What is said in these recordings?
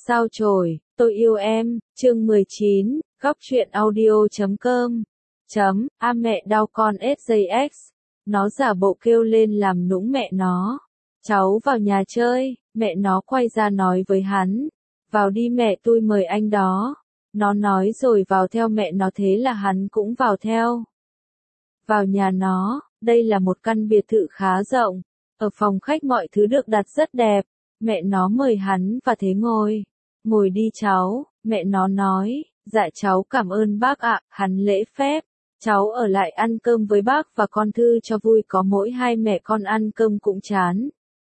Sao chổi, tôi yêu em, chương 19, góc truyện audio.com. Mẹ đau con SJX. Nó giả bộ kêu lên làm nũng mẹ nó. Cháu vào nhà chơi, mẹ nó quay ra nói với hắn. Vào đi mẹ tôi mời anh đó. Nó nói rồi vào theo mẹ nó, thế là hắn cũng vào theo. Vào nhà nó, đây là một căn biệt thự khá rộng. Ở phòng khách mọi thứ được đặt rất đẹp. Mẹ nó mời hắn và thế ngồi. Ngồi đi cháu, mẹ nó nói, dạ cháu cảm ơn bác ạ, hắn lễ phép. Cháu ở lại ăn cơm với bác và con Thư cho vui, có mỗi hai mẹ con ăn cơm cũng chán.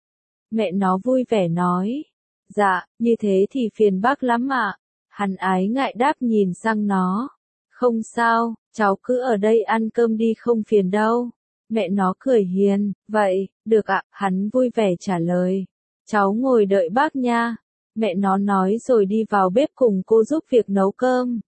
Mẹ nó vui vẻ nói, dạ, như thế thì phiền bác lắm ạ. Hắn ái ngại đáp nhìn sang nó. Không sao, cháu cứ ở đây ăn cơm đi không phiền đâu. Mẹ nó cười hiền, vậy, được ạ, hắn vui vẻ trả lời. Cháu ngồi đợi bác nha. Mẹ nó nói rồi đi vào bếp cùng cô giúp việc nấu cơm.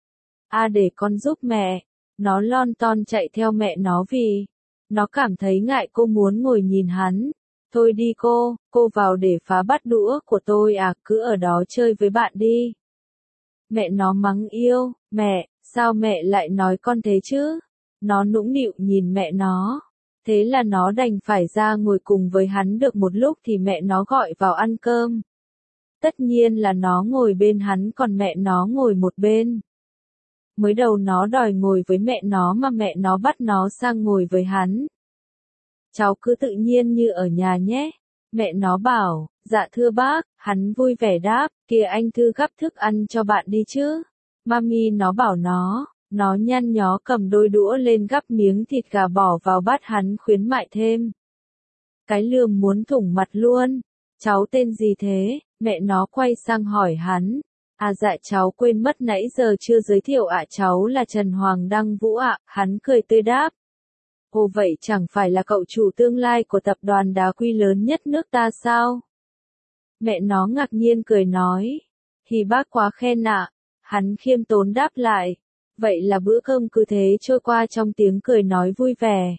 Để con giúp mẹ. Nó lon ton chạy theo mẹ nó vì nó cảm thấy ngại, cô muốn ngồi nhìn hắn. Thôi đi cô vào để phá bát đũa của tôi à, cứ ở đó chơi với bạn đi. Mẹ nó mắng yêu, mẹ, sao mẹ lại nói con thế chứ? Nó nũng nịu nhìn mẹ nó. Thế là nó đành phải ra ngồi cùng với hắn được một lúc thì mẹ nó gọi vào ăn cơm. Tất nhiên là nó ngồi bên hắn còn mẹ nó ngồi một bên. Mới đầu nó đòi ngồi với mẹ nó mà mẹ nó bắt nó sang ngồi với hắn. Cháu cứ tự nhiên như ở nhà nhé. Mẹ nó bảo, dạ thưa bác, hắn vui vẻ đáp, kìa anh Thư gắp thức ăn cho bạn đi chứ. Mami nó bảo nó nhăn nhó cầm đôi đũa lên gắp miếng thịt gà bỏ vào bát hắn khuyến mại thêm. Cái lườm muốn thủng mặt luôn. Cháu tên gì thế? Mẹ nó quay sang hỏi hắn. Dạ cháu quên mất nãy giờ chưa giới thiệu ạ, cháu là Trần Hoàng Đăng Vũ ạ. Hắn cười tươi đáp. Ồ vậy chẳng phải là cậu chủ tương lai của tập đoàn đá quý lớn nhất nước ta sao? Mẹ nó ngạc nhiên cười nói. Thì bác quá khen ạ. Hắn khiêm tốn đáp lại. Vậy là bữa cơm cứ thế trôi qua trong tiếng cười nói vui vẻ.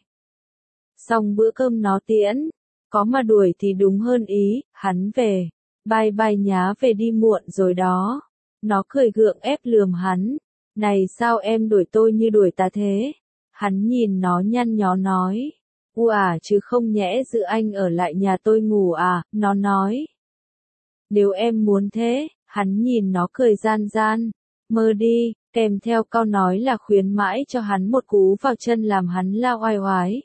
Xong bữa cơm nó tiễn. Có mà đuổi thì đúng hơn ý, hắn về. Bye bye nhá, về đi muộn rồi đó. Nó cười gượng ép lườm hắn. Này sao em đuổi tôi như đuổi ta thế? Hắn nhìn nó nhăn nhó nói. Chứ không nhẽ giữ anh ở lại nhà tôi ngủ à? Nó nói. Nếu em muốn thế, hắn nhìn nó cười gian gian. Mơ đi, kèm theo câu nói là khuyến mãi cho hắn một cú vào chân làm hắn la oai oái.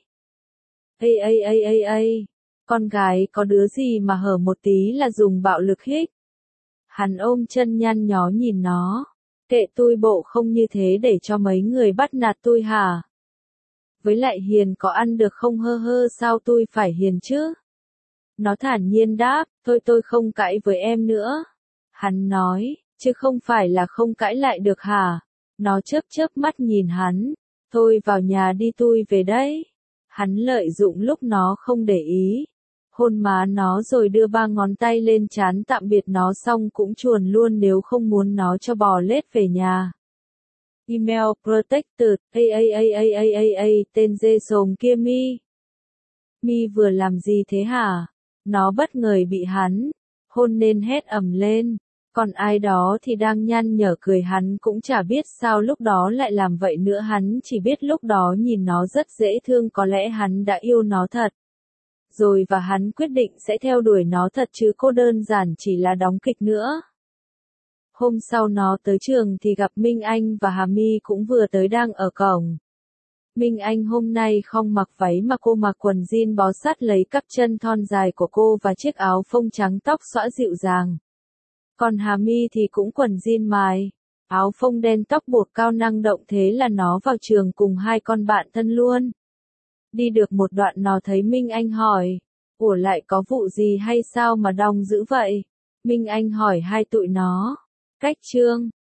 Ây, con gái có đứa gì mà hở một tí là dùng bạo lực hích. Hắn ôm chân nhăn nhó nhìn nó. Kệ tôi bộ không như thế để cho mấy người bắt nạt tôi hả? Với lại hiền có ăn được không hơ sao tôi phải hiền chứ? Nó thản nhiên đáp, thôi tôi không cãi với em nữa. Hắn nói, chứ không phải là không cãi lại được hả? Nó chớp mắt nhìn hắn. Thôi vào nhà đi tôi về đấy. Hắn lợi dụng lúc nó không để ý. Hôn má nó rồi đưa 3 ngón tay lên trán tạm biệt nó xong cũng chuồn luôn nếu không muốn nó cho bò lết về nhà. Email protected, tên dê sồm kia Mi vừa làm gì thế hả? Nó bất ngờ bị hắn hôn nên hét ầm lên. Còn ai đó thì đang nhăn nhở cười, hắn cũng chả biết sao lúc đó lại làm vậy nữa, hắn chỉ biết lúc đó nhìn nó rất dễ thương, có lẽ hắn đã yêu nó thật. Rồi và hắn quyết định sẽ theo đuổi nó thật chứ cô đơn giản chỉ là đóng kịch nữa. Hôm sau nó tới trường thì gặp Minh Anh và Hà My cũng vừa tới đang ở cổng. Minh Anh hôm nay không mặc váy mà cô mặc quần jean bó sát lấy cắp chân thon dài của cô và chiếc áo phông trắng, tóc xõa dịu dàng. Còn Hà My thì cũng quần jean mài, áo phông đen, tóc bột cao năng động, thế là nó vào trường cùng hai con bạn thân luôn. Đi được một đoạn nó thấy Minh Anh hỏi, ủa lại có vụ gì hay sao mà đông dữ vậy? Minh Anh hỏi hai tụi nó, cách Trương,